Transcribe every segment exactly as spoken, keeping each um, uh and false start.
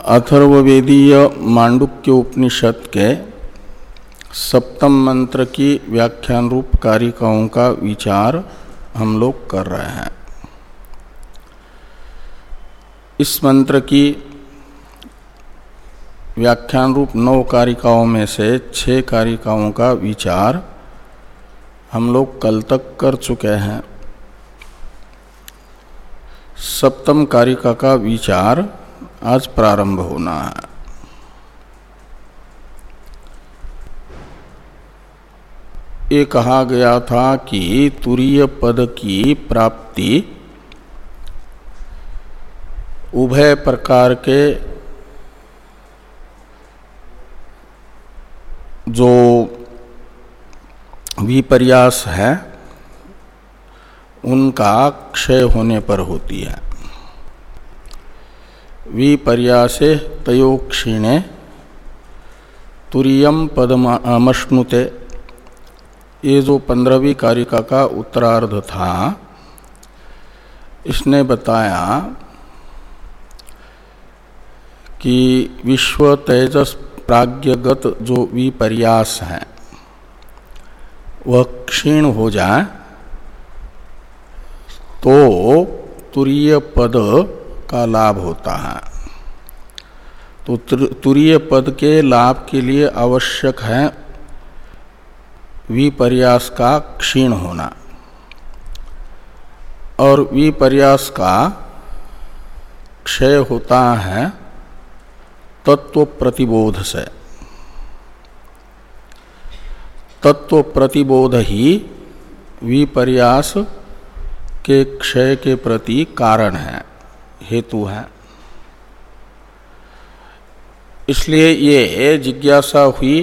अथर्ववेदीय मांडुक्य उपनिषद के सप्तम मंत्र की व्याख्यान रूप कारिकाओं का विचार हम लोग कर रहे हैं। इस मंत्र की व्याख्यान रूप नौ कारिकाओं में से छह कारिकाओं का विचार हम लोग कल तक कर चुके हैं। सप्तम कारिका का विचार आज प्रारंभ होना है। ये कहा गया था कि तुरीय पद की प्राप्ति उभय प्रकार के जो विपर्यास है उनका क्षय होने पर होती है। विपर्यासे तयो क्षीणे तुरीयम पदमश्नुते, ये जो पंद्रहवीं कारिका का उत्तरार्ध था, इसने बताया कि विश्व तेजस प्राज्ञगत जो विपर्यास है वह क्षीण हो जाए तो तुरीय पद का लाभ होता है। तो तुरीय पद के लाभ के लिए आवश्यक है विपर्यास का क्षीण होना, और विपर्यास का क्षय होता है तत्व प्रतिबोध से। तत्व प्रतिबोध ही विपर्यास के क्षय के प्रति कारण है, हेतु है। इसलिए ये जिज्ञासा हुई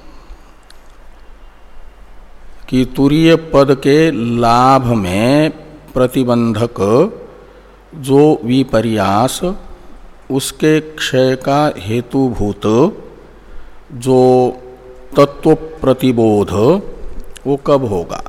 कि तुरीय पद के लाभ में प्रतिबंधक जो विपर्यास, उसके क्षय का हेतुभूत जो तत्व प्रतिबोध, वो कब होगा,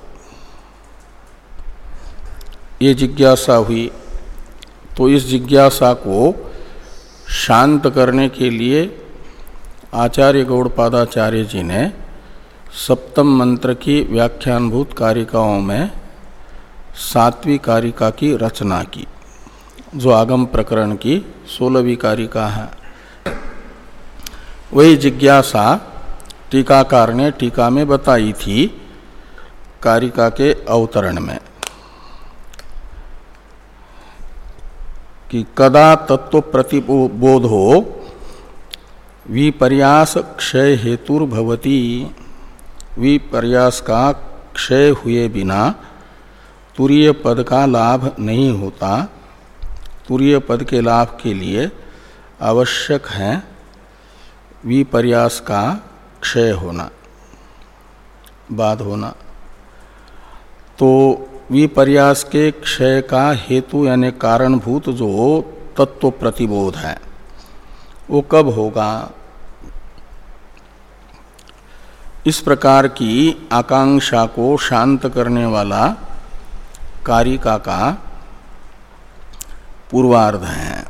ये जिज्ञासा हुई। तो इस जिज्ञासा को शांत करने के लिए आचार्य गौड़पादाचार्य जी ने सप्तम मंत्र की व्याख्यानभूत कारिकाओं में सातवीं कारिका की रचना की, जो आगम प्रकरण की सोलहवीं कारिका है। वही जिज्ञासा टीकाकार ने टीका में बताई थी कारिका के अवतरण में कि कदा तत्व प्रतिबोधो विपर्यास क्षय हेतुर्भवति। विपर्यास का क्षय हुए बिना तुरीय पद का लाभ नहीं होता। तुरीय पद के लाभ के लिए आवश्यक है विपर्यास का क्षय होना, बाद होना। तो विपर्यास के क्षय का हेतु यानी कारणभूत जो तत्व प्रतिबोध है वो कब होगा। इस प्रकार की आकांक्षा को शांत करने वाला कारिका का पूर्वार्ध है।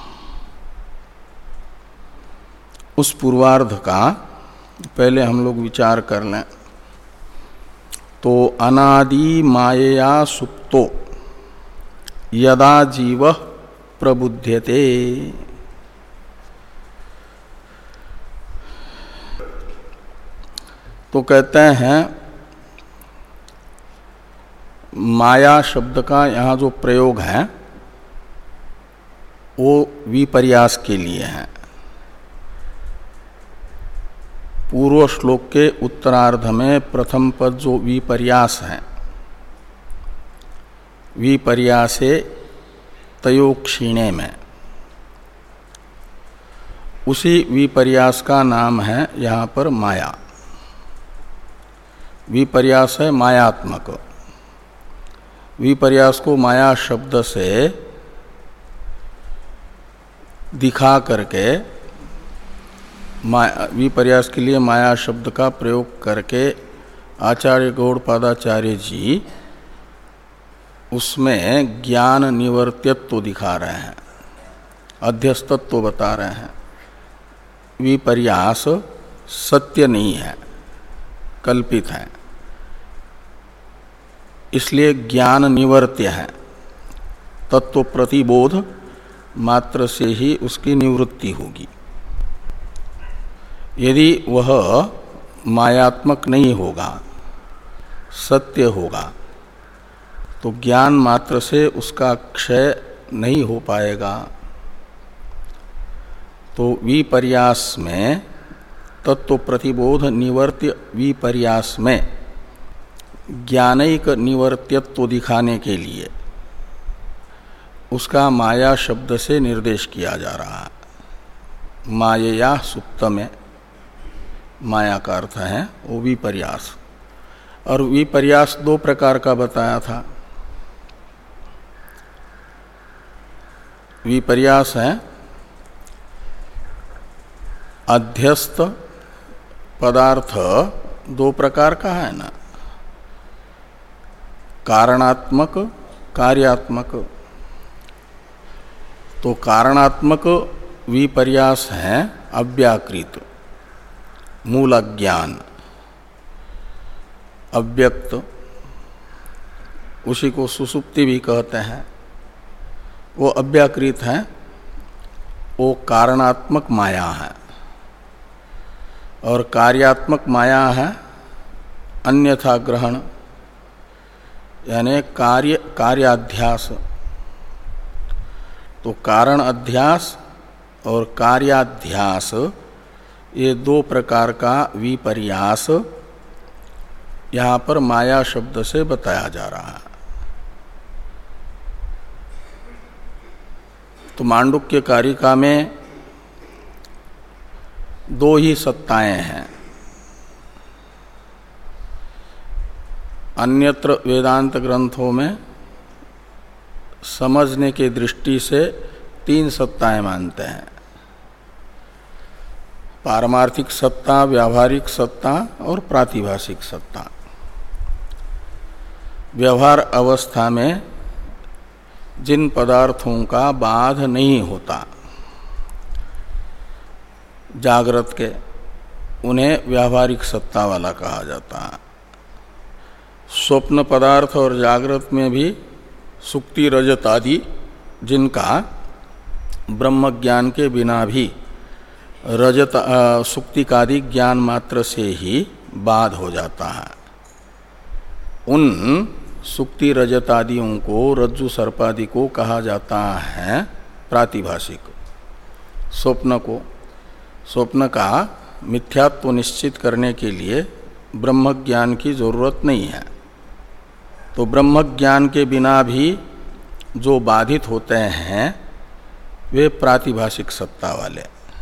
उस पूर्वार्ध का पहले हम लोग विचार कर लें। तो अनादि मायया सुप्तो यदा जीव प्रबुध्यते, तो कहते हैं माया शब्द का यहाँ जो प्रयोग है वो विपर्यास के लिए है। पूर्व श्लोक के उत्तरार्ध में प्रथम पद जो विपर्यास है, विपर्यासे तयो क्षीणे में, उसी विपर्यास का नाम है यहाँ पर माया। विपर्यास है मायात्मक। विपर्यास को माया शब्द से दिखा करके, विपर्यास के लिए माया शब्द का प्रयोग करके आचार्य गौड़पादाचार्य जी उसमें ज्ञान निवर्त्यत्व दिखा रहे हैं, अध्यस्तत्व बता रहे हैं। विपर्यास सत्य नहीं है, कल्पित है, इसलिए ज्ञान निवर्त्य है। तत्व प्रतिबोध मात्र से ही उसकी निवृत्ति होगी। यदि वह मायात्मक नहीं होगा, सत्य होगा, तो ज्ञान मात्र से उसका क्षय नहीं हो पाएगा। तो विपर्यास में, तत्व प्रतिबोध निवर्त्य विपर्यास में ज्ञानैक निवर्त्यत्व दिखाने के लिए उसका माया शब्द से निर्देश किया जा रहा है। मायया सुप्त में माया का अर्थ है वो विपर्यास। और विपर्यास दो प्रकार का बताया था। विपर्यास है अध्यस्त पदार्थ, दो प्रकार का है ना, कारणात्मक, कार्यात्मक। तो कारणात्मक विपर्यास है अव्याकृत, मूल ज्ञान, अव्यक्त, उसी को सुसुप्ति भी कहते हैं। वो अव्याकृत है, वो कारणात्मक माया है। और कार्यात्मक माया है अन्यथा ग्रहण, यानी कार्य कार्याध्यास। तो कारण अध्यास और कार्याध्यास, ये दो प्रकार का विपर्यास यहाँ पर माया शब्द से बताया जा रहा है। तो मांडुक्य कारिका में दो ही सत्ताएं हैं। अन्यत्र वेदांत ग्रंथों में समझने की दृष्टि से तीन सत्ताएं मानते हैं: पारमार्थिक सत्ता, व्यावहारिक सत्ता और प्रातिभाषिक सत्ता। व्यवहार अवस्था में जिन पदार्थों का बाध नहीं होता जागृत के, उन्हें व्यावहारिक सत्ता वाला कहा जाता है। स्वप्न पदार्थ और जागृत में भी सुक्ति रजत आदि जिनका ब्रह्म ज्ञान के बिना भी रजत सुक्तिकादि ज्ञान मात्र से ही बाध हो जाता है, उन सुक्ति रजत आदियों को, रज्जु सर्पादि को कहा जाता है प्रातिभाषिक। स्वप्न को, स्वप्न का मिथ्यात्व निश्चित करने के लिए ब्रह्म ज्ञान की जरूरत नहीं है। तो ब्रह्म ज्ञान के बिना भी जो बाधित होते हैं वे प्रातिभाषिक सत्ता वाले,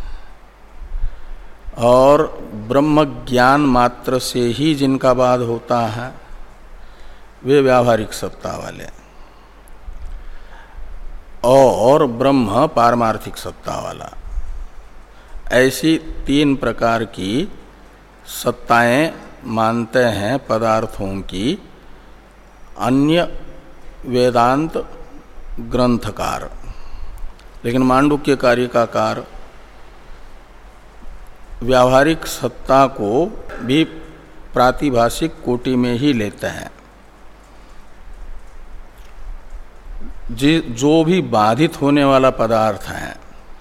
और ब्रह्म ज्ञान मात्र से ही जिनका बाध होता है वे व्यावहारिक सत्ता वाले, और ब्रह्म पारमार्थिक सत्ता वाला। ऐसी तीन प्रकार की सत्ताएं मानते हैं पदार्थों की अन्य वेदांत ग्रंथकार। लेकिन मांडुक्य कारिकाकार व्यावहारिक सत्ता को भी प्रातिभाषिक कोटि में ही लेते हैं। जो भी बाधित होने वाला पदार्थ है,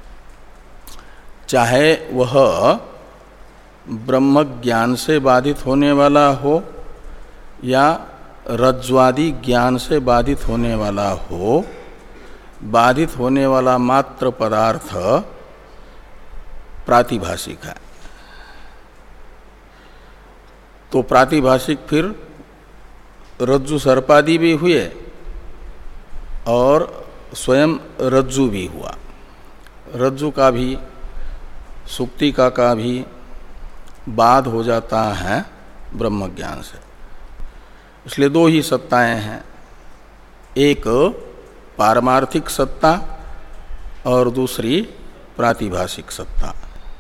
चाहे वह ब्रह्म ज्ञान से बाधित होने वाला हो या रज्ज्वादि ज्ञान से बाधित होने वाला हो, बाधित होने वाला मात्र पदार्थ प्रातिभाषिक है। तो प्रातिभाषिक फिर रज्जु सर्पादि भी हुए और स्वयं रज्जु भी हुआ। रज्जु का भी, सुक्तिका का भी बाध हो जाता है ब्रह्म ज्ञान से। इसलिए दो ही सत्ताएं हैं, एक पारमार्थिक सत्ता और दूसरी प्रातिभाषिक सत्ता।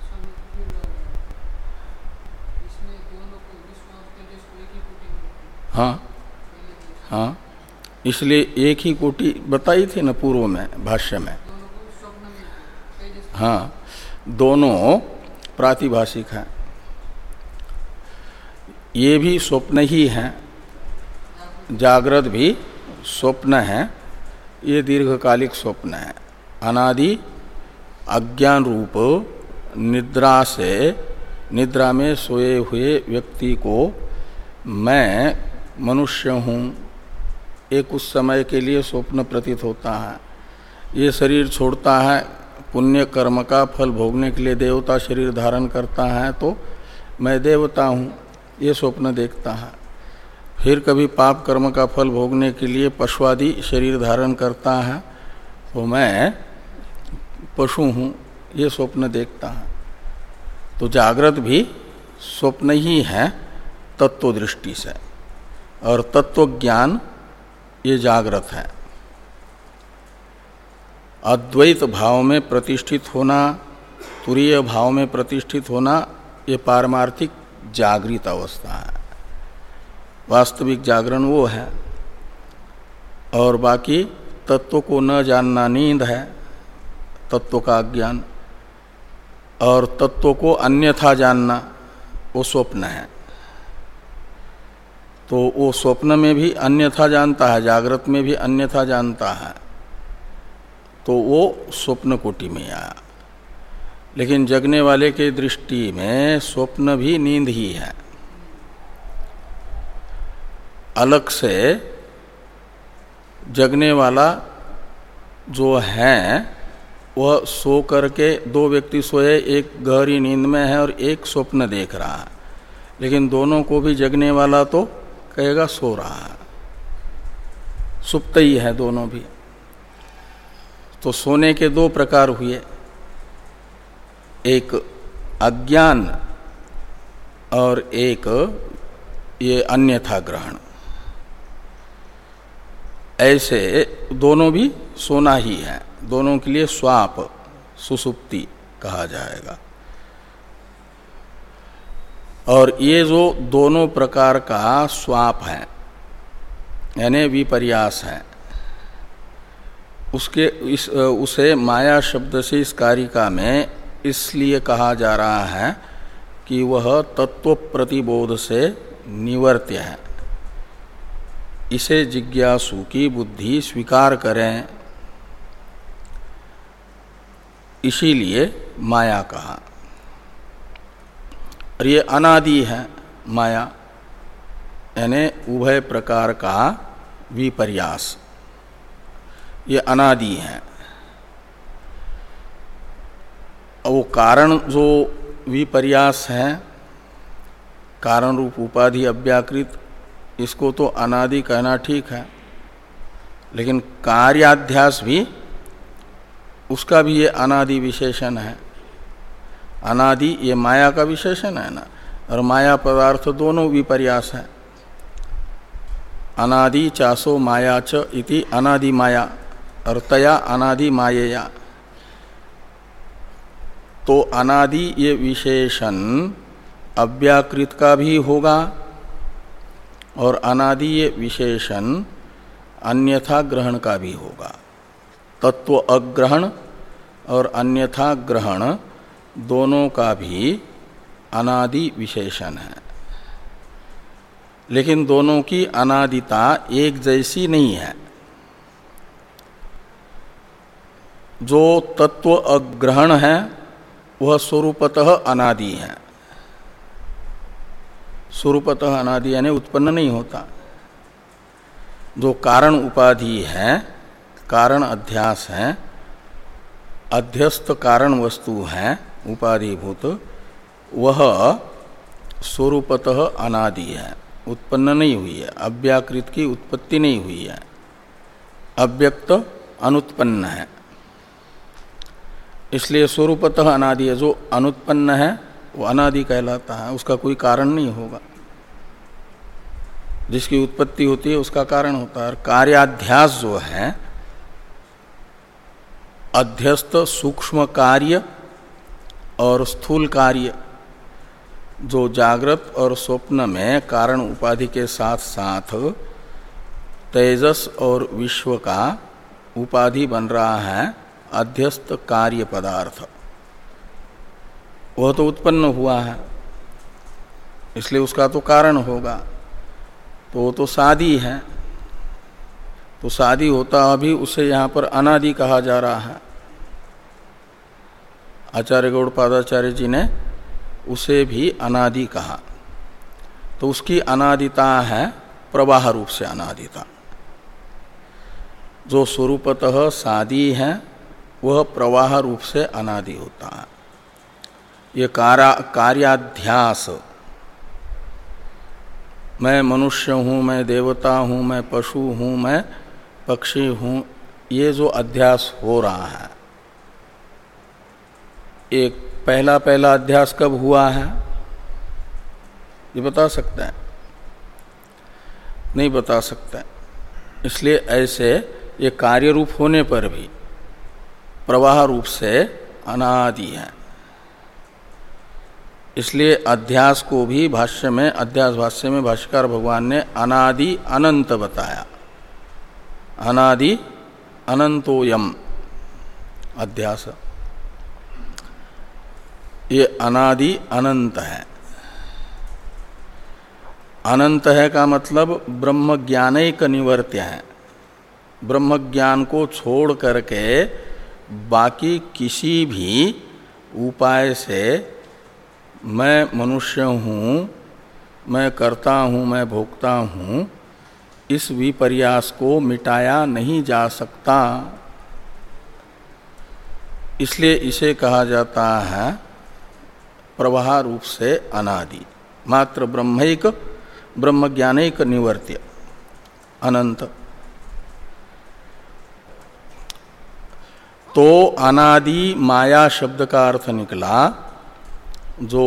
हाँ हाँ, इसलिए एक ही कोटि बताई थी न पूर्व में भाष्य में। हाँ, दोनों प्रातिभाषिक है, ये भी स्वप्न ही है, जागृत भी स्वप्न है, ये दीर्घकालिक स्वप्न है। अनादि अज्ञान रूप निद्रा से, निद्रा में सोए हुए व्यक्ति को मैं मनुष्य हूँ, एक उस समय के लिए स्वप्न प्रतीत होता है। ये शरीर छोड़ता है, पुण्य कर्म का फल भोगने के लिए देवता शरीर धारण करता है, तो मैं देवता हूँ, ये स्वप्न देखता है। फिर कभी पाप कर्म का फल भोगने के लिए पशुआदि शरीर धारण करता है, तो मैं पशु हूँ, ये स्वप्न देखता है। तो जागृत भी स्वप्न ही है तत्व दृष्टि से, और तत्व ज्ञान ये जागृत है। अद्वैत भाव में प्रतिष्ठित होना, तुरीय भाव में प्रतिष्ठित होना, ये पारमार्थिक जागृत अवस्था है। वास्तविक जागरण वो है, और बाकी तत्व को न जानना नींद है, तत्व का अज्ञान, और तत्व को अन्यथा जानना वो स्वप्न है। तो वो स्वप्न में भी अन्यथा जानता है, जागृत में भी अन्यथा जानता है, तो वो स्वप्न कोटि में आया। लेकिन जगने वाले के दृष्टि में स्वप्न भी नींद ही है। अलग से जगने वाला जो है वह सो करके, दो व्यक्ति सोए, एक गहरी नींद में है और एक स्वप्न देख रहा है, लेकिन दोनों को भी जगने वाला तो कहेगा सो रहा है, सुप्त ही है दोनों भी। तो सोने के दो प्रकार हुए, एक अज्ञान और एक ये अन्यथा ग्रहण। ऐसे दोनों भी सोना ही है, दोनों के लिए स्वाप, सुसुप्ति कहा जाएगा। और ये जो दोनों प्रकार का स्वाप है, यानी विपर्यास है, उसके इस उसे माया शब्द से इस कारिका में इसलिए कहा जा रहा है कि वह तत्व प्रतिबोध से निवर्त्य है। इसे जिज्ञासु की बुद्धि स्वीकार करें, इसीलिए माया कहा। और ये अनादि है माया, यानी उभय प्रकार का विपर्यास, ये अनादि है। वो कारण जो विपर्यास है, कारण रूप उपाधि अव्याकृत, इसको तो अनादि कहना ठीक है, लेकिन कार्याध्यास भी, उसका भी ये अनादि विशेषण है। अनादि ये माया का विशेषण है ना, और माया पदार्थ दोनों विपर्यास है। अनादि चासो माया च इति अनादि माया, और तया अनादि मायया। तो अनादि ये विशेषण अव्याकृत का भी होगा, और अनादि ये विशेषण अन्यथा ग्रहण का भी होगा। तत्व अग्रहण और अन्यथा ग्रहण दोनों का भी अनादि विशेषण है। लेकिन दोनों की अनादिता एक जैसी नहीं है। जो तत्व अग्रहण है वह स्वरूपतः अनादि है। स्वरूपतः अनादि यानी उत्पन्न नहीं होता। जो कारण उपाधि है, कारण अध्यास है, अध्यस्त कारण वस्तु है उपाधिभूत, वह स्वरूपतः अनादि है, उत्पन्न नहीं हुई है। अव्याकृत की उत्पत्ति नहीं हुई है, अव्यक्त अनुत्पन्न है। इसलिए स्वरूपतः अनादि है। जो अनुत्पन्न है वो अनादि कहलाता है, उसका कोई कारण नहीं होगा। जिसकी उत्पत्ति होती है उसका कारण होता है। और कार्याध्यास जो है, अध्यस्त सूक्ष्म कार्य और स्थूल कार्य, जो जागृत और स्वप्न में कारण उपाधि के साथ साथ तेजस और विश्व का उपाधि बन रहा है, अध्यस्त कार्य पदार्थ, वह तो उत्पन्न हुआ है, इसलिए उसका तो कारण होगा, तो वो तो सादी है। तो सादी होता अभी उसे यहाँ पर अनादि कहा जा रहा है। आचार्य गौड़पादाचार्य जी ने उसे भी अनादि कहा। तो उसकी अनादिता है प्रवाह रूप से अनादिता। जो स्वरूपतः सादी है वह प्रवाह रूप से अनादि होता है। ये कार्या कार्याध्यास, मैं मनुष्य हूँ, मैं देवता हूँ, मैं पशु हूँ, मैं पक्षी हूँ, ये जो अध्यास हो रहा है, एक पहला पहला अध्यास कब हुआ है ये बता सकता है? नहीं बता सकता। इसलिए ऐसे ये कार्य रूप होने पर भी प्रवाह रूप से अनादि है। इसलिए अध्यास को भी भाष्य में, अध्यास भाष्य में भाष्यकार भगवान ने अनादि अनंत बताया। अनादि अनंतोयम अध्यास, ये अनादि अनंत है। अनंत है का मतलब ब्रह्म ज्ञानैक निवर्त्य है। ब्रह्म ज्ञान को छोड़ करके बाकी किसी भी उपाय से मैं मनुष्य हूँ, मैं करता हूँ, मैं भोगता हूँ, इस विपर्यास को मिटाया नहीं जा सकता। इसलिए इसे कहा जाता है प्रवाह रूप से अनादि। मात्र ब्रह्मैक ब्रह्म ज्ञानैक निवर्त्य अनंत। तो अनादि माया शब्द का अर्थ निकला जो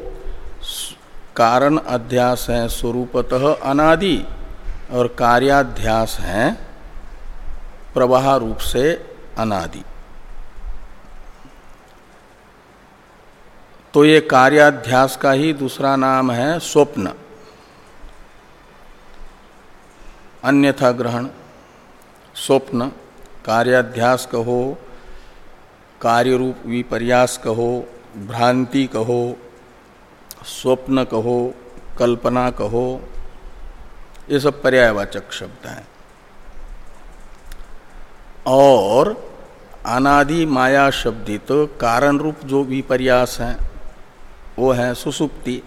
कारण अध्यास है स्वरूपतः अनादि और कार्याध्यास है प्रवाह रूप से अनादि। तो ये कार्याध्यास का ही दूसरा नाम है स्वप्न, अन्यथा ग्रहण। स्वप्न कार्याध्यास कहो, कार्य रूप विपर्यास कहो, भ्रांति कहो, स्वप्न कहो, कल्पना कहो, ये सब पर्यायवाचक शब्द हैं। और अनादि माया शब्दित तो कारण रूप जो विपर्यास है वो है सुसुप्ति।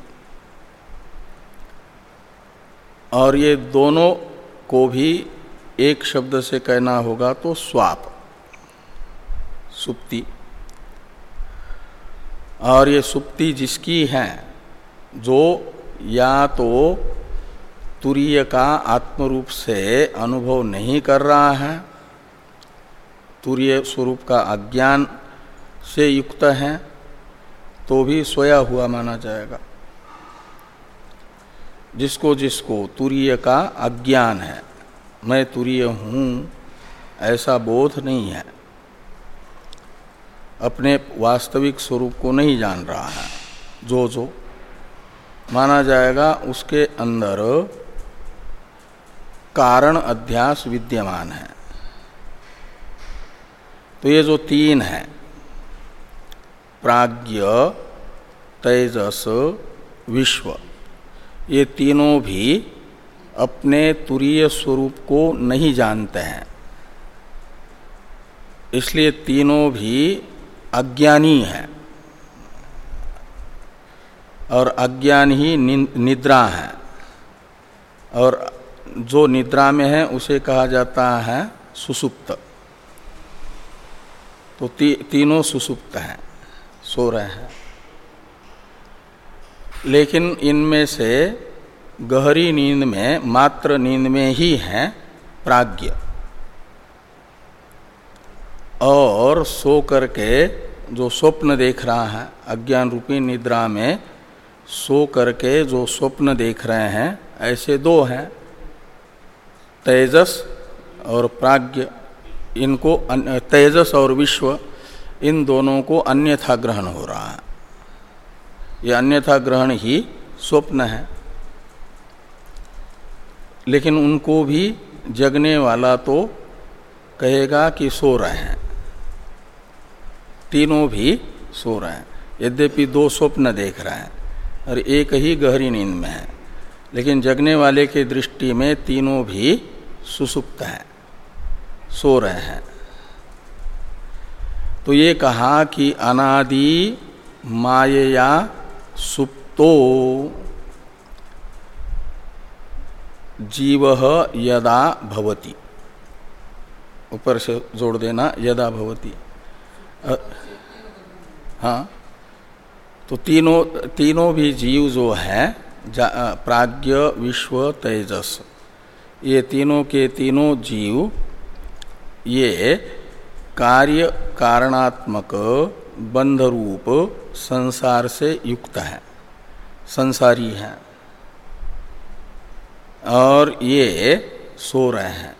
और ये दोनों को भी एक शब्द से कहना होगा तो स्वाप, सुप्ति। और ये सुप्ति जिसकी है जो या तो तुरीय का आत्मरूप से अनुभव नहीं कर रहा है, तुरीय स्वरूप का अज्ञान से युक्त है, तो भी सोया हुआ माना जाएगा। जिसको जिसको तुरीय का अज्ञान है, मैं तुरीय हूँ ऐसा बोध नहीं है, अपने वास्तविक स्वरूप को नहीं जान रहा है, जो जो माना जाएगा उसके अंदर कारण अध्यास विद्यमान है। तो ये जो तीन है, प्राज्ञ, तेजस, विश्व, ये तीनों भी अपने तुरीय स्वरूप को नहीं जानते हैं। इसलिए तीनों भी अज्ञानी है। और अज्ञान ही निद्रा है। और जो निद्रा में है उसे कहा जाता है सुसुप्त। तो ती, तीनों सुसुप्त हैं, सो रहे हैं। लेकिन इनमें से गहरी नींद में, मात्र नींद में ही है प्राज्ञ। और सो करके जो स्वप्न देख रहा है, अज्ञान रूपी निद्रा में सो करके जो स्वप्न देख रहे हैं, ऐसे दो हैं, तेजस और प्राज्ञ। इनको तेजस और विश्व, इन दोनों को अन्यथा ग्रहण हो रहा है। ये अन्यथा ग्रहण ही स्वप्न है। लेकिन उनको भी जगने वाला तो कहेगा कि सो रहे हैं, तीनों भी सो रहे हैं। यद्यपि दो स्वप्न देख रहे हैं और एक ही गहरी नींद में है, लेकिन जगने वाले के दृष्टि में तीनों भी सुसुप्त हैं, सो रहे हैं। तो ये कहा कि अनादि मायया सुप्तो जीवः यदा भवति, ऊपर से जोड़ देना यदा भवति। हाँ, तो तीनों तीनों भी जीव जो है प्राज्ञ विश्व तेजस, ये तीनों के तीनों जीव ये कार्य कारणात्मक बंध रूप संसार से युक्त है, संसारी हैं और ये सो रहे हैं,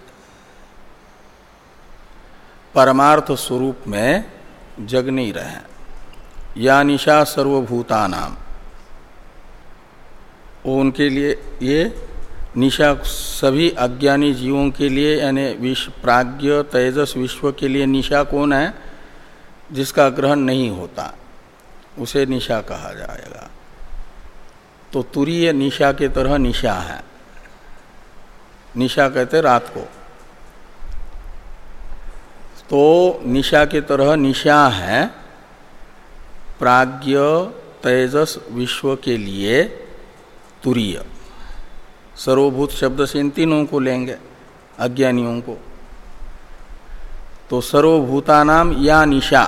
परमार्थ स्वरूप में जग नहीं रहे हैं। या निशा सर्वभूतानाम, उनके लिए ये निशा सभी अज्ञानी जीवों के लिए, यानी विश्व प्राज्ञ तेजस विश्व के लिए निशा कौन है? जिसका ग्रहण नहीं होता उसे निशा कहा जाएगा। तो तुरीय निशा के तरह निशा है, निशा कहते रात को, तो निशा के तरह निशा है प्राज्ञ तेजस विश्व के लिए तुरीय। सर्वभूत शब्द से इन तीनों को लेंगे, अज्ञानियों को। तो सर्वभूतानाम या निशा,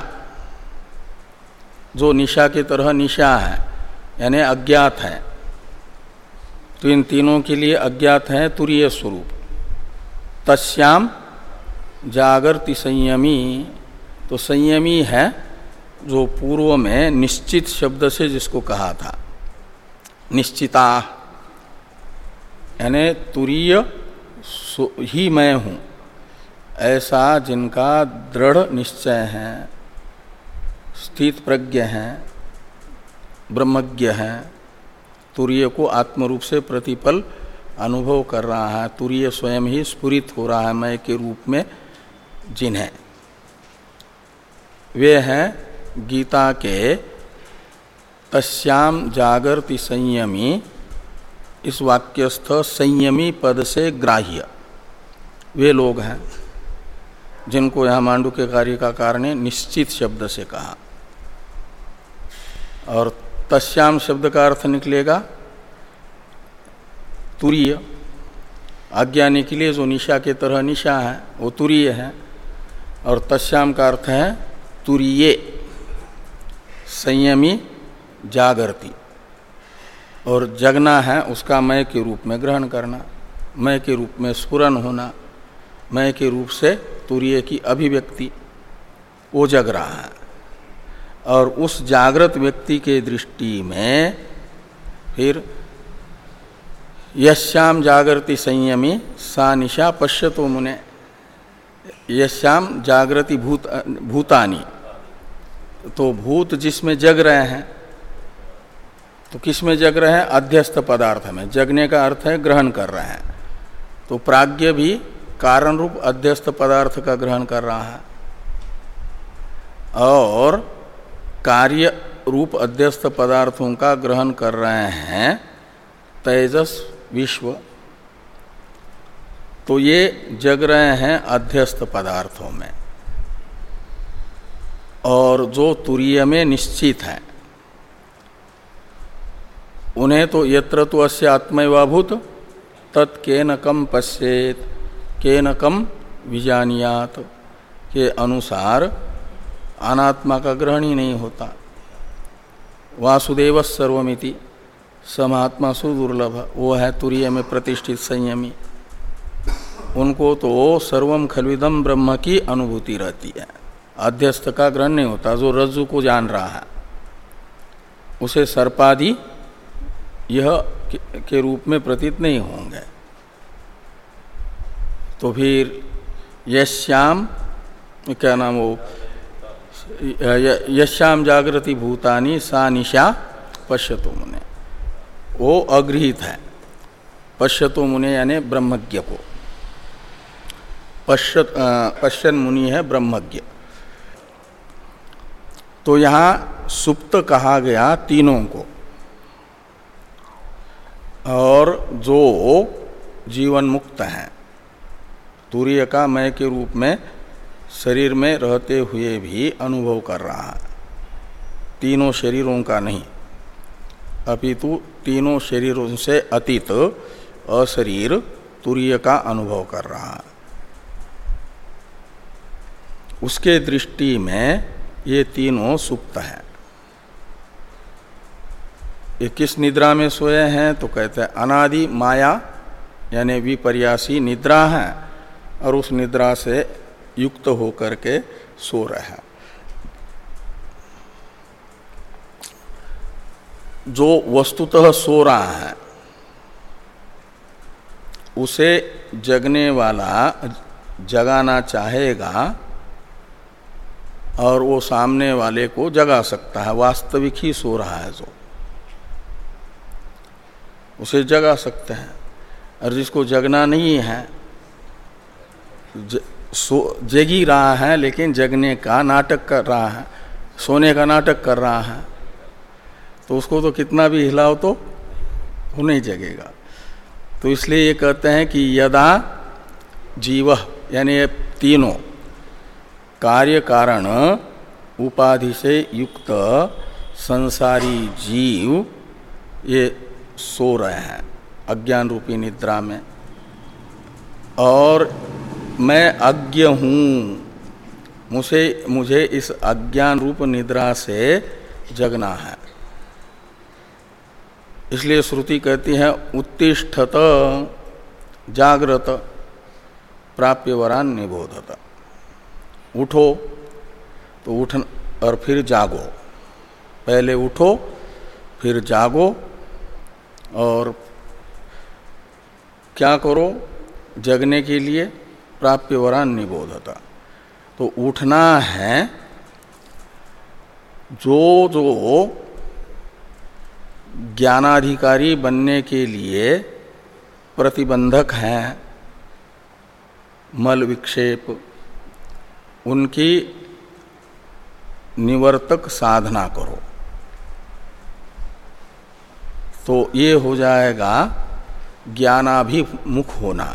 जो निशा के तरह निशा है यानी अज्ञात है, तो इन तीनों के लिए अज्ञात है तुरीय स्वरूप। तस्याम जागर्ति संयमी, तो संयमी है जो पूर्व में निश्चित शब्द से जिसको कहा था, निश्चिता यानी तुरीय ही मैं हूँ, ऐसा जिनका दृढ़ निश्चय है, स्थित प्रज्ञ हैं, ब्रह्मज्ञ हैं, तुरीय को आत्मरूप से प्रतिपल अनुभव कर रहा है, तुरीय स्वयं ही स्फुरित हो रहा है मैं के रूप में जिन्हें, वे हैं गीता के तस्याम जागर्ति संयमी इस वाक्यस्थ संयमी पद से ग्राह्य वे लोग हैं जिनको यहाँ मांडुक्य कारिकाकार ने निश्चित शब्द से कहा। और तस्याम शब्द का अर्थ निकलेगा तुरीय, अज्ञानी के लिए जो निशा के तरह निशा है वो तुरीय है, और तस्याम का अर्थ है तुरीये संयमी जागृति, और जगना है उसका मैं के रूप में ग्रहण करना, मैं के रूप में स्फुरन होना, मैं के रूप से तुरीय की अभिव्यक्ति, वो जग रहा है। और उस जागृत व्यक्ति के दृष्टि में फिर यश्याम जागृति संयमी सा निशा पश्यतो मुने, यश्याम जागृति भूत भूतानी, तो भूत जिसमें जग रहे हैं, तो किस में जग रहे हैं? अध्यस्थ पदार्थ में। जगने का अर्थ है ग्रहण कर रहे हैं, तो प्राज्ञ भी कारण रूप अध्यस्थ पदार्थ का ग्रहण कर रहा है और कार्य रूप अध्यस्थ पदार्थों का ग्रहण कर रहे हैं तेजस विश्व। तो ये जग रहे हैं अध्यस्थ पदार्थों में, और जो तुरीय में निश्चित है उन्हें तो यत्र तो अस्य आत्मैवाभूत तत् केन कम पश्येत केन कम विजानियात के अनुसार अनात्मा का ग्रहण ही नहीं होता। वासुदेव सर्वमिति समात्मा सुदुर्लभ, वो है तुरीय में प्रतिष्ठित संयमी, उनको तो सर्वम खलविदम ब्रह्म की अनुभूति रहती है, अध्यस्थ का ग्रहण नहीं होता। जो रज्जु को जान रहा है उसे सर्पादि यह के रूप में प्रतीत नहीं होंगे। तो फिर यश्याम क्या नाम वो यश्याम जागृति भूतानि सा निशा पश्यतो मुने, वो अगृहीत है। पश्यतो मुने यानी ब्रह्मज्ञ को, पश्यत पश्यन मुनि है ब्रह्मज्ञ। तो यहाँ सुप्त कहा गया तीनों को, और जो जीवन मुक्त हैं, तुरीय का मय के रूप में शरीर में रहते हुए भी अनुभव कर रहा है, तीनों शरीरों का नहीं, अपितु तीनों शरीरों से अतीत अशरीर तुरीय का अनुभव कर रहा है, उसके दृष्टि में ये तीनों सुप्त हैं। ये किस निद्रा में सोए हैं? तो कहते हैं अनादि माया यानी विपर्यासी निद्रा है, और उस निद्रा से युक्त होकर के सो रहे हैं। जो वस्तुतः सो रहा है उसे जगने वाला जगाना चाहेगा और वो सामने वाले को जगा सकता है। वास्तविक ही सो रहा है जो, उसे जगा सकते हैं। और जिसको जगना नहीं है, ज, सो जगी रहा है लेकिन जगने का नाटक कर रहा है, सोने का नाटक कर रहा है, तो उसको तो कितना भी हिलाओ तो वो नहीं जगेगा। तो इसलिए ये कहते हैं कि यदा जीव यानी ये तीनों कार्य कारण उपाधि से युक्त संसारी जीव ये सो रहे हैं अज्ञान रूपी निद्रा में, और मैं अज्ञ हूँ, मुझे मुझे इस अज्ञान रूप निद्रा से जगना है। इसलिए श्रुति कहती है उत्तिष्ठत जागृत प्राप्य वरान निबोधत, उठो तो उठ और फिर जागो, पहले उठो फिर जागो, और क्या करो जगने के लिए? प्राप्य वरान निबोधता। तो उठना है जो जो ज्ञानाधिकारी बनने के लिए प्रतिबंधक हैं, मल विक्षेप, उनकी निवर्तक साधना करो। तो ये हो जाएगा ज्ञानाभिमुख होना।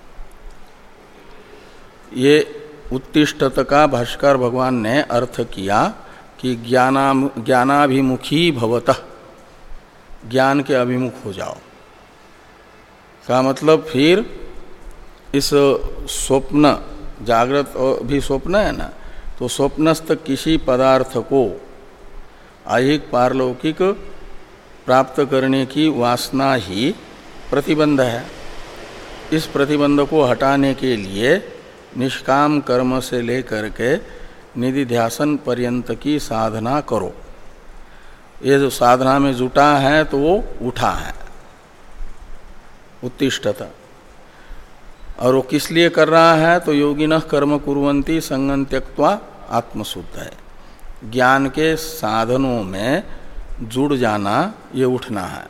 ये उत्तिष्ठत का भाष्कर भगवान ने अर्थ किया कि ज्ञाना ज्ञानाभिमुखी भवतः, ज्ञान के अभिमुख हो जाओ। का मतलब फिर इस स्वप्न, जागृत भी स्वप्न है ना, तो स्वप्नस्थ किसी पदार्थ को ऐहिक पारलौकिक प्राप्त करने की वासना ही प्रतिबंध है। इस प्रतिबंध को हटाने के लिए निष्काम कर्म से लेकर के निधिध्यासन पर्यंत की साधना करो। ये जो साधना में जुटा है तो वो उठा है, उत्तिष्ठता। और वो किस लिए कर रहा है? तो योगिनः कर्म कुर्वन्ति संगं त्यक्त्वा आत्मशुद्ध है। ज्ञान के साधनों में जुड़ जाना, ये उठना है।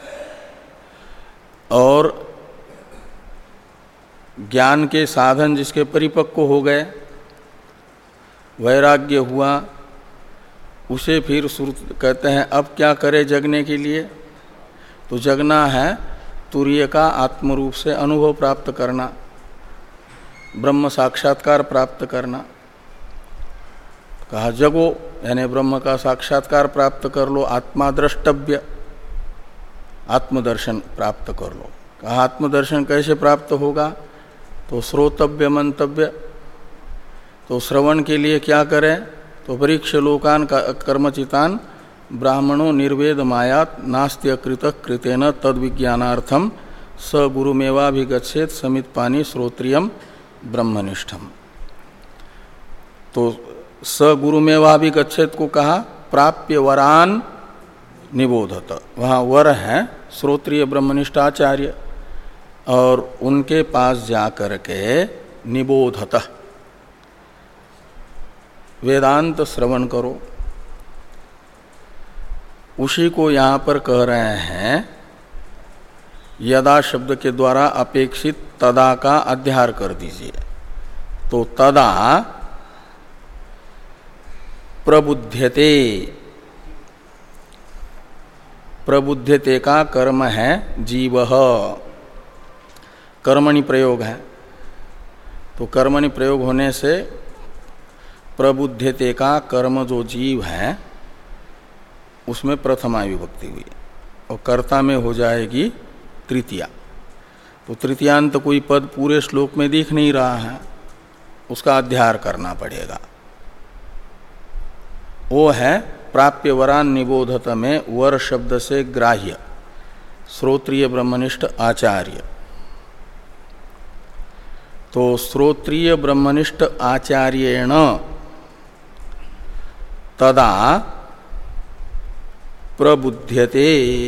और ज्ञान के साधन जिसके परिपक्व हो गए, वैराग्य हुआ, उसे फिर श्रुति कहते हैं अब क्या करे जगने के लिए? तो जगना है तुरीय का आत्मरूप से अनुभव प्राप्त करना, ब्रह्म साक्षात्कार प्राप्त करना। कहा जगो यानी ब्रह्म का साक्षात्कार प्राप्त कर लो, आत्मा द्रष्टव्य, आत्मदर्शन प्राप्त कर लो। कहा आत्मदर्शन कैसे प्राप्त होगा? तो श्रोतव्य मंतव्य। तो श्रवण के लिए क्या करें? तो परीक्ष लोकान कर्मचितान ब्राह्मणों निर्वेद मायात नास्त्य कृत कृतेन तद विज्ञानार्थम स गुरुमेवाभिगच्छेत समित पानी श्रोत्रियम ब्रह्मनिष्ठम। तो स गुरुमेवाभिगच्छेत को कहा प्राप्य वरान निबोधत, वहाँ वर है श्रोत्रिय ब्रह्मनिष्ठ आचार्य, और उनके पास जाकर के निबोधत वेदांत श्रवण करो। उसी को यहाँ पर कह रहे हैं यदा शब्द के द्वारा अपेक्षित तदा का अध्यार कर दीजिए। तो तदा प्रबुध्यते प्रबुध्यते का कर्म है जीवः, कर्मणि प्रयोग है। तो कर्मणि प्रयोग होने से प्रबुध्यते का कर्म जो जीव है उसमें प्रथमा विभक्ति हुई और कर्ता में हो जाएगी तृतीया। तो तृतीयांत कोई पद पूरे श्लोक में दिख नहीं रहा है, उसका अध्यार करना पड़ेगा। वो है प्राप्य वरान निबोधत में वर शब्द से ग्राह्य श्रोत्रिय ब्रह्मनिष्ठ आचार्य। तो श्रोत्रिय ब्रह्मनिष्ठ आचार्येण तदा प्रबुध्यते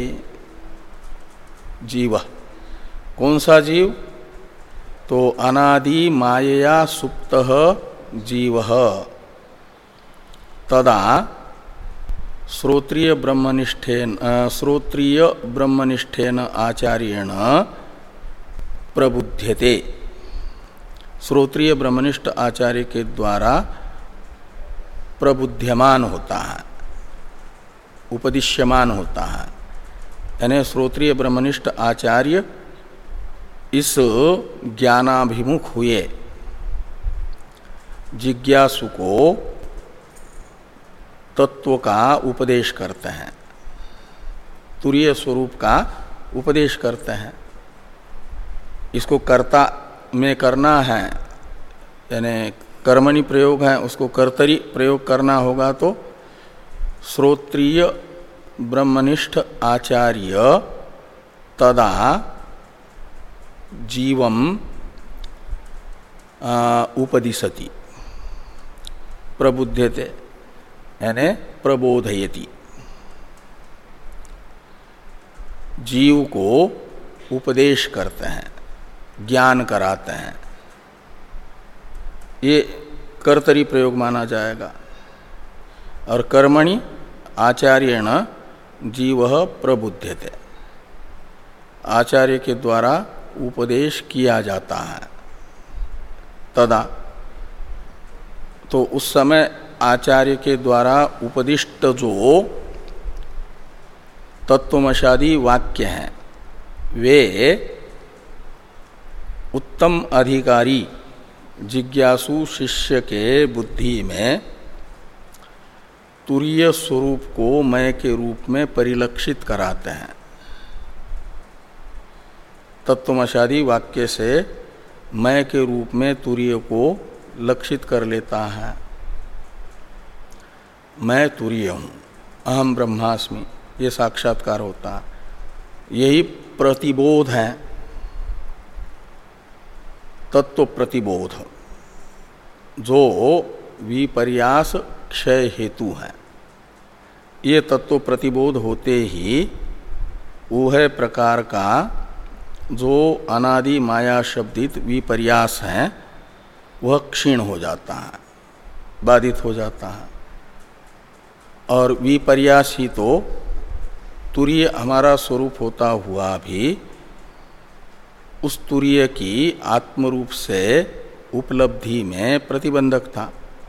जीव। कौन सा जीव? तो अनादि मायया सुप्तः जीवः तदा श्रोत्रिय ब्रह्मनिष्ठेन श्रोत्रिय ब्रह्मनिष्ठेन आचार्येण प्रबुध्यते। श्रोत्रिय ब्रह्मनिष्ठ आचार्य के द्वारा प्रबुध्यमान होता है, उपदिश्यमान होता है। यानी श्रोत्रिय ब्रह्मनिष्ठ आचार्य इस ज्ञानाभिमुख हुए जिज्ञासु को तत्व का उपदेश करते हैं, तुरीय स्वरूप का उपदेश करते हैं। इसको कर्ता में करना है, यानी कर्मणि प्रयोग है, उसको कर्तरी प्रयोग करना होगा तो श्रोत्रिय ब्रह्मनिष्ठ आचार्य तदा जीवम उपदिशति प्रबुध्यते यानी प्रबोधयति। जीव को उपदेश करते हैं, ज्ञान कराते हैं, ये कर्तरी प्रयोग माना जाएगा। और कर्मणि आचार्येण जीवः प्रबुध्यते, आचार्य के द्वारा उपदेश किया जाता है। तदा तो उस समय आचार्य के द्वारा उपदिष्ट जो तत्वमशादी वाक्य हैं वे उत्तम अधिकारी जिज्ञासु शिष्य के बुद्धि में तुरीय स्वरूप को मय के रूप में परिलक्षित कराते हैं। तत्वमशादी वाक्य से मय के रूप में तुरीय को लक्षित कर लेता है। मैं तुरीय हूँ, अहम ब्रह्मास्मि, ये साक्षात्कार होता है। यही प्रतिबोध है, तत्व प्रतिबोध, जो विपर्यास क्षय हेतु है। ये तत्व प्रतिबोध होते ही वह प्रकार का जो अनादि माया शब्दित विपर्यास है वह क्षीण हो जाता है, बाधित हो जाता है। और विपर्यास ही तो तुरीय हमारा स्वरूप होता हुआ भी उस तुरीय की आत्मरूप से उपलब्धि में प्रतिबंधक था।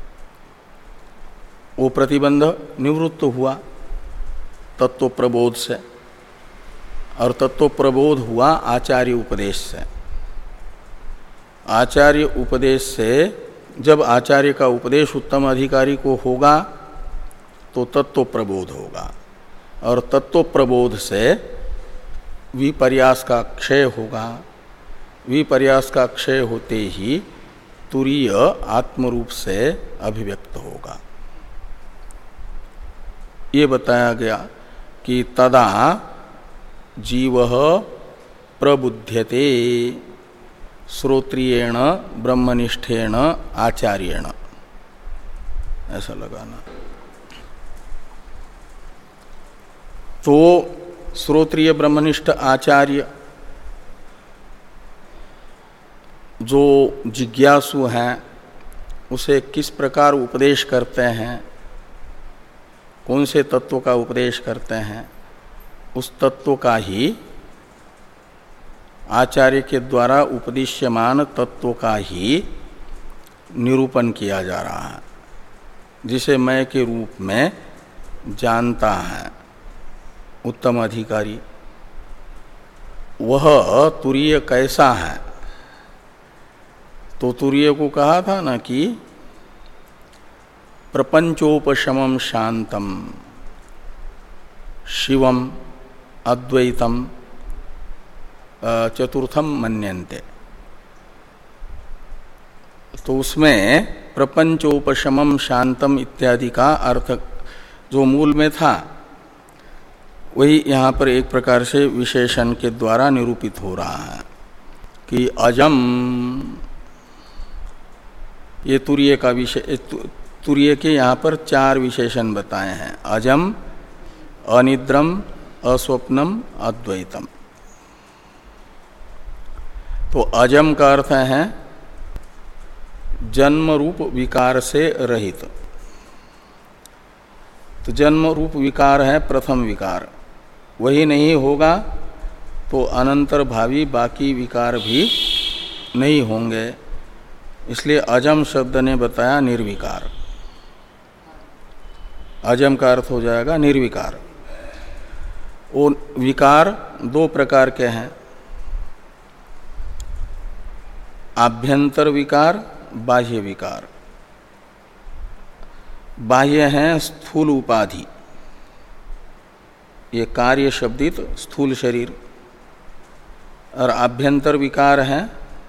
वो प्रतिबंध निवृत्त हुआ तत्व प्रबोध से, और तत्व प्रबोध हुआ आचार्य उपदेश से। आचार्य उपदेश से जब आचार्य का उपदेश उत्तम अधिकारी को होगा तो तत्व प्रबोध होगा, और तत्व प्रबोध से विपर्यास का क्षय होगा। विपर्यास का क्षय होते ही तुरीय आत्मरूप से अभिव्यक्त होगा। ये बताया गया कि तदा जीवः प्रबुध्यते श्रोत्रियेण ब्रह्मनिष्ठेन आचार्येण, ऐसा लगाना। तो श्रोत्रिय ब्रह्मनिष्ठ आचार्य जो जिज्ञासु हैं उसे किस प्रकार उपदेश करते हैं, कौन से तत्व का उपदेश करते हैं, उस तत्व का ही आचार्य के द्वारा उपदिश्यमान तत्व का ही निरूपण किया जा रहा है, जिसे मैं के रूप में जानता है उत्तम अधिकारी, वह तुरीय कैसा है? तो तुरीय को कहा था ना कि प्रपंचोपशमम शांतम शिवम अद्वैतम चतुर्थम मन्यन्ते। तो उसमें प्रपंचोपशमम शांतम इत्यादि का अर्थ जो मूल में था वही यहाँ पर एक प्रकार से विशेषण के द्वारा निरूपित हो रहा है कि अजम, ये तुरीय का विषय, तुरीय के यहाँ पर चार विशेषण बताए हैं, अजम, अनिद्रम, अस्वप्नम, अद्वैतम। तो अजम का अर्थ है जन्म रूप विकार से रहित। तो जन्म रूप विकार है प्रथम विकार, वही नहीं होगा तो अनंतर भावी बाकी विकार भी नहीं होंगे, इसलिए अजम शब्द ने बताया निर्विकार। अजम का अर्थ हो जाएगा निर्विकार। वो विकार दो प्रकार के हैं, आभ्यंतर विकार, बाह्य विकार। बाह्य है स्थूल उपाधि, ये कार्य शब्दित स्थूल शरीर, और आभ्यंतर विकार है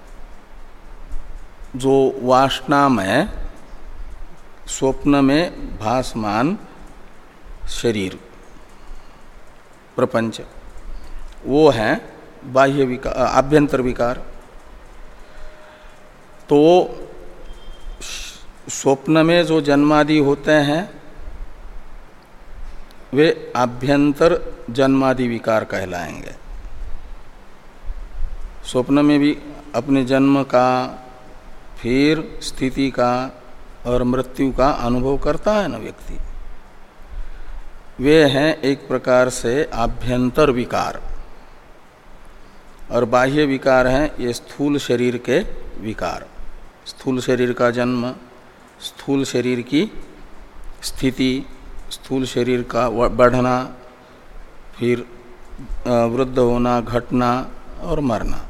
जो वासना में स्वप्न में भासमान शरीर प्रपंच, वो है बाह्य विकार, आभ्यंतर विकार। तो स्वप्न में जो जन्मादि होते हैं वे आभ्यंतर जन्मादि विकार कहलाएंगे। स्वप्न में भी अपने जन्म का, फिर स्थिति का और मृत्यु का अनुभव करता है ना व्यक्ति, वे हैं एक प्रकार से आभ्यंतर विकार। और बाह्य विकार हैं ये स्थूल शरीर के विकार, स्थूल शरीर का जन्म, स्थूल शरीर की स्थिति, स्थूल शरीर का बढ़ना, फिर वृद्ध होना, घटना और मरना।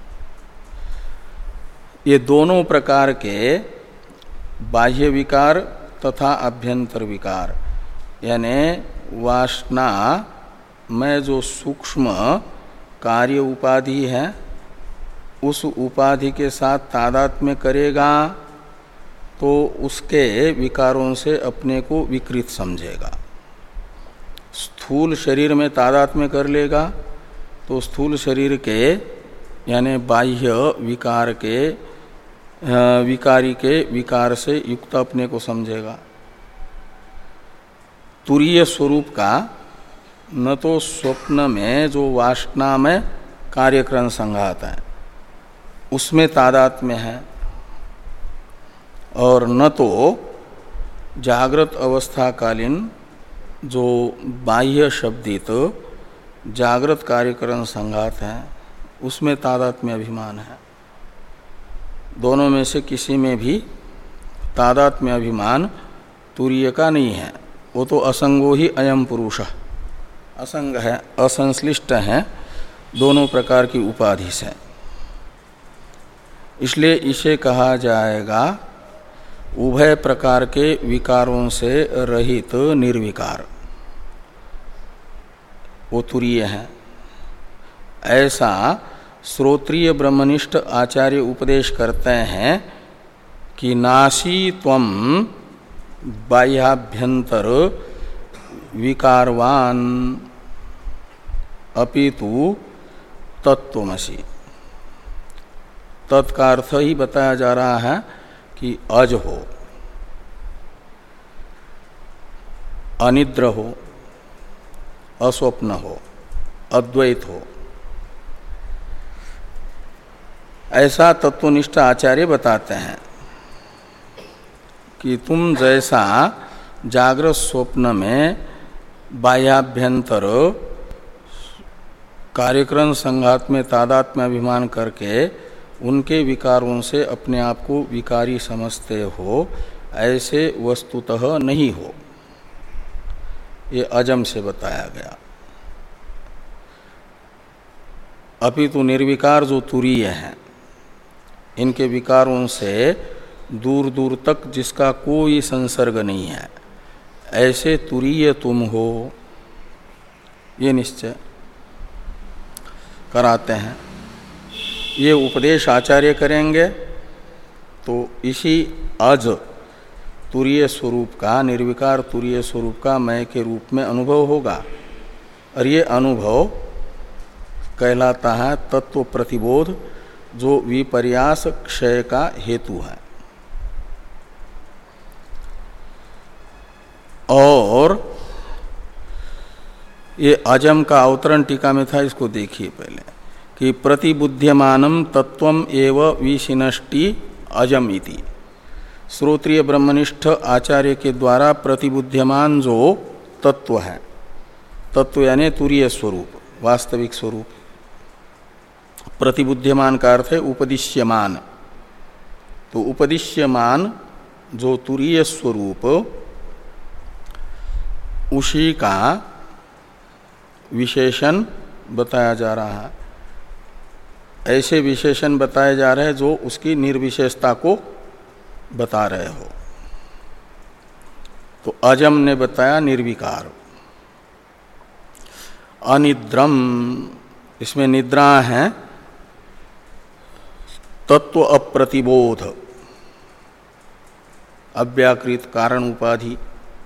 ये दोनों प्रकार के बाह्य विकार तथा आभ्यंतर विकार, यानी वासना में जो सूक्ष्म कार्य उपाधि है उस उपाधि के साथ तादात्म्य करेगा तो उसके विकारों से अपने को विकृत समझेगा। स्थूल शरीर में तादात्म्य कर लेगा तो स्थूल शरीर के यानी बाह्य विकार के विकारी के विकार से युक्त अपने को समझेगा। तुरीय स्वरूप का न तो स्वप्न में जो वासना में कार्यक्रम संघात है उसमें तादात्म्य है, और न तो जागृत अवस्था कालीन जो बाह्य शब्दित जागृत कार्यक्रम संघात है उसमें तादात्म्य अभिमान है। दोनों में से किसी में भी तादात्म्य अभिमान तुरीय का नहीं है, वो तो असंगो ही अयम पुरुष असंग है, असंश्लिष्ट है दोनों प्रकार की उपाधि से। इसलिए इसे कहा जाएगा उभय प्रकार के विकारों से रहित निर्विकार, वो तुरीय है। ऐसा श्रोत्रिय ब्रह्मनिष्ठ आचार्य उपदेश करते हैं कि नासी त्वम बाह्याभ्यंतर विकारवान अपितु तत्त्वमसि। तत्का अर्थ ही बताया जा रहा है कि अज हो, अनिद्र हो, अस्वप्न हो, अद्वैत हो, ऐसा तत्वनिष्ठ आचार्य बताते हैं कि तुम जैसा जागृत स्वप्न में बाह्याभ्यंतर कार्यक्रम संघात में तादात्म्य अभिमान करके उनके विकारों से अपने आप को विकारी समझते हो, ऐसे वस्तुतः नहीं हो। ये अजम से बताया गया। अपितु निर्विकार जो तुरीय हैं, इनके विकारों से दूर दूर तक जिसका कोई संसर्ग नहीं है, ऐसे तुरीय तुम हो, ये निश्चय कराते हैं। ये उपदेश आचार्य करेंगे तो इसी अज तुरीय स्वरूप का, निर्विकार तुरीय स्वरूप का मय के रूप में अनुभव होगा, और ये अनुभव कहलाता है तत्व प्रतिबोध, जो विपर्यास क्षय का हेतु है। और ये अजम का अवतरण टीका में था, इसको देखिए पहले कि प्रतिबुद्ध्यमानम तत्वम एव विशिनष्टि अजम इति। श्रोत्रिय ब्रह्मनिष्ठ आचार्य के द्वारा प्रतिबुद्ध्यमान जो तत्व है, तत्व यानी तुरीय स्वरूप, वास्तविक स्वरूप, प्रतिबुद्ध्यमान का अर्थ है उपदिश्यमान। तो उपदिश्यमान जो तुरीय स्वरूप, उसी का विशेषण बताया जा रहा है। ऐसे विशेषण बताए जा रहे हैं जो उसकी निर्विशेषता को बता रहे हो। तो अजम ने बताया निर्विकार। अनिद्रम, इसमें निद्रा है तत्व अप्रतिबोध, अव्याकृत कारण उपाधि,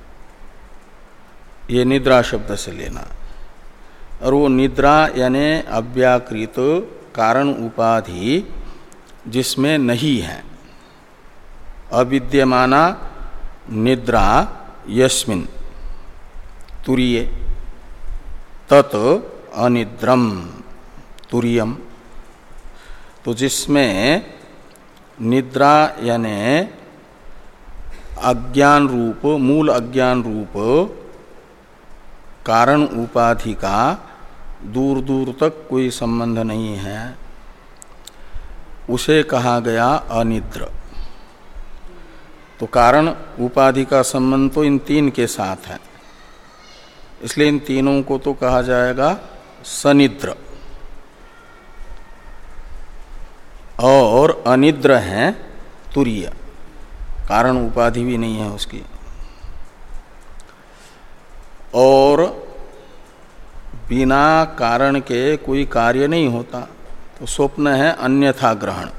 ये निद्रा शब्द से लेना। और वो निद्रा यानी अव्याकृत कारण उपाधि जिसमें नहीं है, अविद्यमाना निद्रा यस्मिन् तुरीये तत् अनिद्रम तुरीयम। तो जिसमें निद्रा यानी अज्ञान रूप, मूल अज्ञान रूप कारण उपाधि का दूर दूर तक कोई संबंध नहीं है, उसे कहा गया अनिद्र। तो कारण उपाधि का संबंध तो इन तीन के साथ है, इसलिए इन तीनों को तो कहा जाएगा सनिद्र। और अनिद्र है तुरीय, कारण उपाधि भी नहीं है उसकी। और बिना कारण के कोई कार्य नहीं होता, तो स्वप्न है अन्यथा ग्रहण,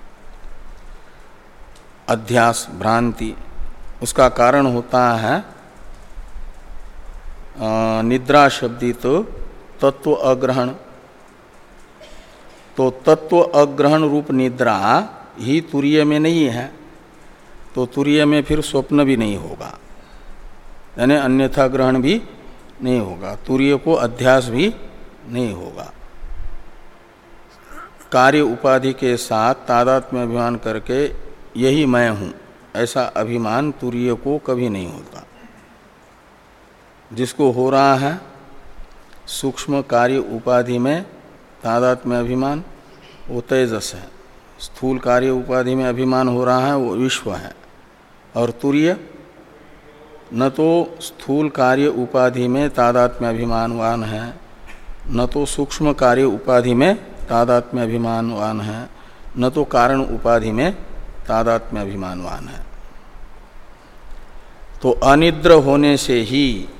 अध्यास, भ्रांति, उसका कारण होता है निद्रा शब्दित तो तत्व अग्रहण। तो तत्व अग्रहण रूप निद्रा ही तुरीय में नहीं है, तो तुरीय में फिर स्वप्न भी नहीं होगा, यानी अन्यथा ग्रहण भी नहीं होगा, तुरीय को अध्यास भी नहीं होगा। कार्य उपाधि के साथ तादात्म्य अभिमान करके यही मैं हूँ, ऐसा अभिमान तुरीय को कभी नहीं होता। जिसको हो रहा है सूक्ष्म कार्य उपाधि में तादात्म्य अभिमान, वो तेजस है। स्थूल कार्य उपाधि में अभिमान हो रहा है, वो विश्व है। और तुरीय न तो स्थूल कार्य उपाधि में तादात्म्य अभिमानवान है, न तो सूक्ष्म कार्य उपाधि में तादात्म्य अभिमानवान है, न तो कारण उपाधि में तादात्म्य अभिमानवान है। तो अनिद्र होने से ही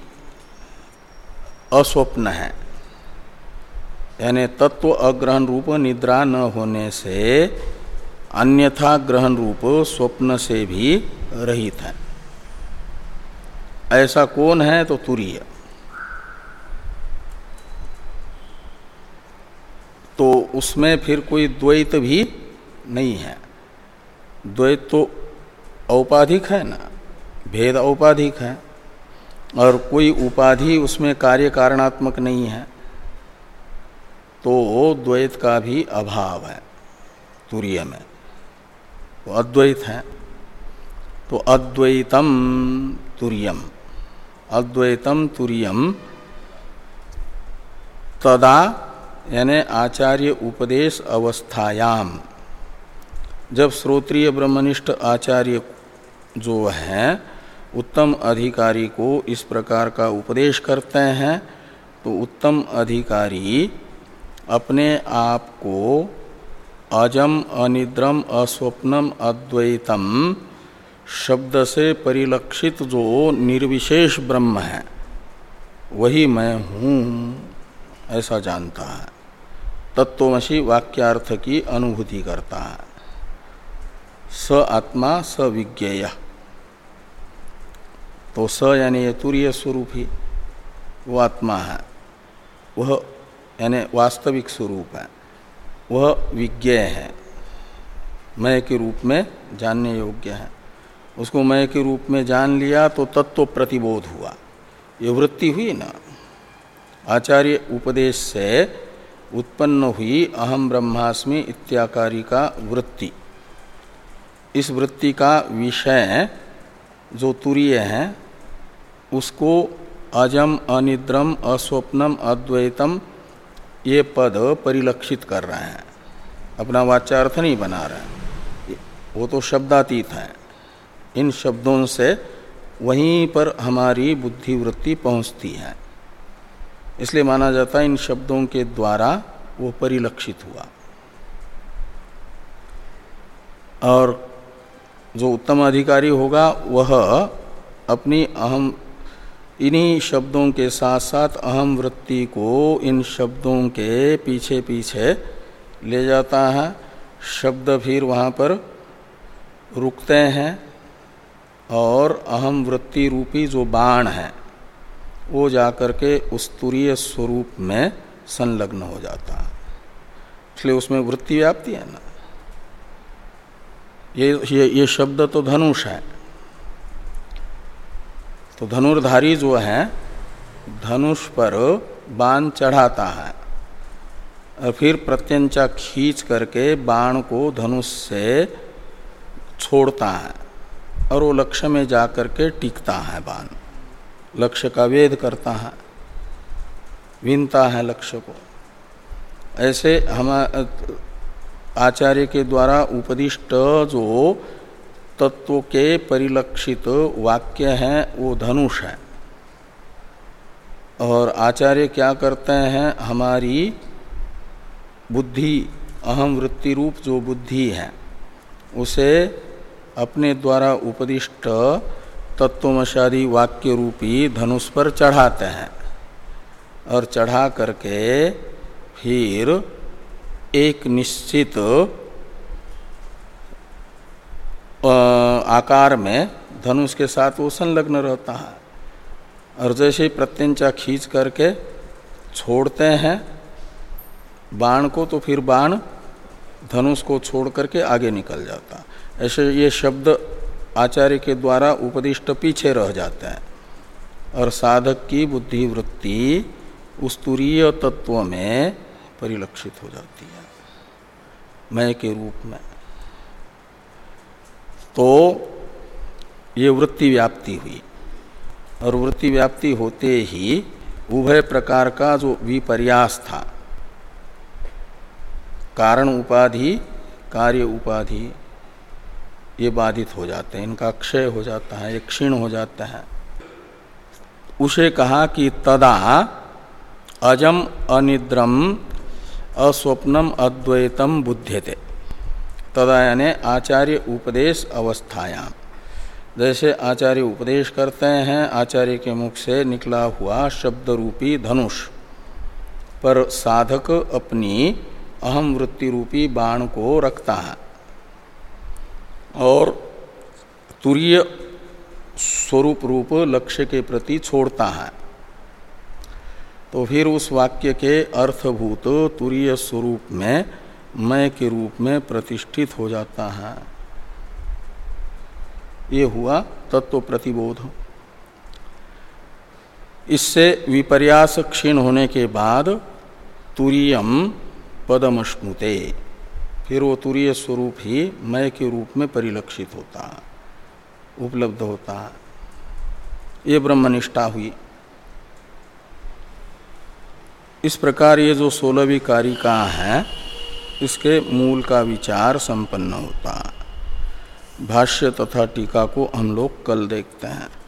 अस्वप्न है, यानी तत्व अग्रहण रूप निद्रा न होने से अन्यथा ग्रहण रूप स्वप्न से भी रहित है। ऐसा कौन है? तो तुरीय। तो उसमें फिर कोई द्वैत भी नहीं है। द्वैत तो औपाधिक है ना, भेद औपाधिक है, और कोई उपाधि उसमें कार्य कारणात्मक नहीं है, तो द्वैत का भी अभाव है तुरीय में, तो अद्वैत है। तो अद्वैतम तुरीयम, अद्वैतम तुरीयम तदा यानी आचार्य उपदेश अवस्थायाम, जब श्रोत्रिय ब्रह्मनिष्ठ आचार्य जो हैं उत्तम अधिकारी को इस प्रकार का उपदेश करते हैं, तो उत्तम अधिकारी अपने आप को अजम अनिद्रम अस्वप्नम अद्वैतम शब्द से परिलक्षित जो निर्विशेष ब्रह्म है वही मैं हूँ ऐसा जानता है। तत्त्वमसि वाक्यार्थ की अनुभूति करता है। स आत्मा स विज्ञेय, तो स यानी ये तुरीय स्वरूप ही वो आत्मा है, वह यानी वास्तविक स्वरूप है, वह विज्ञेय है, मैं के रूप में जानने योग्य है। उसको मैं के रूप में जान लिया तो तत्व प्रतिबोध हुआ, ये वृत्ति हुई ना। आचार्य उपदेश से उत्पन्न हुई अहम ब्रह्मास्मि इत्याकारी का वृत्ति, इस वृत्ति का विषय जो तुरीय है उसको अजम अनिद्रम अस्वप्नम अद्वैतम ये पद परिलक्षित कर रहे हैं, अपना वाच्यार्थ नहीं बना रहे, वो तो शब्दातीत है। इन शब्दों से वहीं पर हमारी बुद्धि वृत्ति पहुंचती है, इसलिए माना जाता है इन शब्दों के द्वारा वो परिलक्षित हुआ। और जो उत्तम अधिकारी होगा वह अपनी अहम इन्हीं शब्दों के साथ साथ अहम वृत्ति को इन शब्दों के पीछे पीछे ले जाता है। शब्द फिर वहाँ पर रुकते हैं और अहम वृत्ति रूपी जो बाण है वो जाकर के उस तुरीय स्वरूप में संलग्न हो जाता है, इसलिए उसमें वृत्ति व्याप्ति है ना। ये ये, ये शब्द तो धनुष है, तो धनुर्धारी जो है धनुष पर बाण चढ़ाता है और फिर प्रत्यंचा खींच करके बाण को धनुष से छोड़ता है और वो लक्ष्य में जाकर के टिकता है। बाण लक्ष्य का वेध करता है, विनता है लक्ष्य को। ऐसे हम आचार्य के द्वारा उपदिष्ट जो तत्व के परिलक्षित वाक्य हैं वो धनुष है, और आचार्य क्या करते हैं, हमारी बुद्धि अहम वृत्ति रूप जो बुद्धि है उसे अपने द्वारा उपदिष्ट तत्वमशादी वाक्य रूपी धनुष पर चढ़ाते हैं और चढ़ा करके फिर एक निश्चित आकार में धनुष के साथ वो संलग्न रहता है। और जैसे ही प्रत्यंचा खींच करके छोड़ते हैं बाण को, तो फिर बाण धनुष को छोड़ करके आगे निकल जाता। ऐसे ये शब्द आचार्य के द्वारा उपदिष्ट पीछे रह जाते हैं और साधक की बुद्धि वृत्ति उस तुरीय तत्व में परिलक्षित हो जाती है मैं के रूप में। तो ये वृत्ति व्याप्ति हुई, और वृत्ति व्याप्ति होते ही उभय प्रकार का जो विपर्यास था, कारण उपाधि कार्य उपाधि, ये बाधित हो जाते हैं, इनका क्षय हो जाता है, ये क्षीण हो जाता है। उसे कहा कि तदा अजम अनिद्रम अस्वप्नम अद्वैतम बुध्यते। तदा यानी आचार्य उपदेश अवस्थायाम, जैसे आचार्य उपदेश करते हैं, आचार्य के मुख से निकला हुआ शब्द रूपी धनुष पर साधक अपनी अहम वृत्ति रूपी बाण को रखता है और तुरीय स्वरूप रूप लक्ष्य के प्रति छोड़ता है, तो फिर उस वाक्य के अर्थभूत तुरीय स्वरूप में मैं के रूप में प्रतिष्ठित हो जाता है। ये हुआ तत्व प्रतिबोध। इससे विपर्यास क्षीण होने के बाद तुरीयम पदमश्नुते, फिर वो तुरीय स्वरूप ही मैं के रूप में परिलक्षित होता है, उपलब्ध होता है। ये ब्रह्मनिष्ठा हुई। इस प्रकार ये जो सोलहवीं कारिका है इसके मूल का विचार संपन्न होता है। भाष्य तथा टीका को हम लोग कल देखते हैं।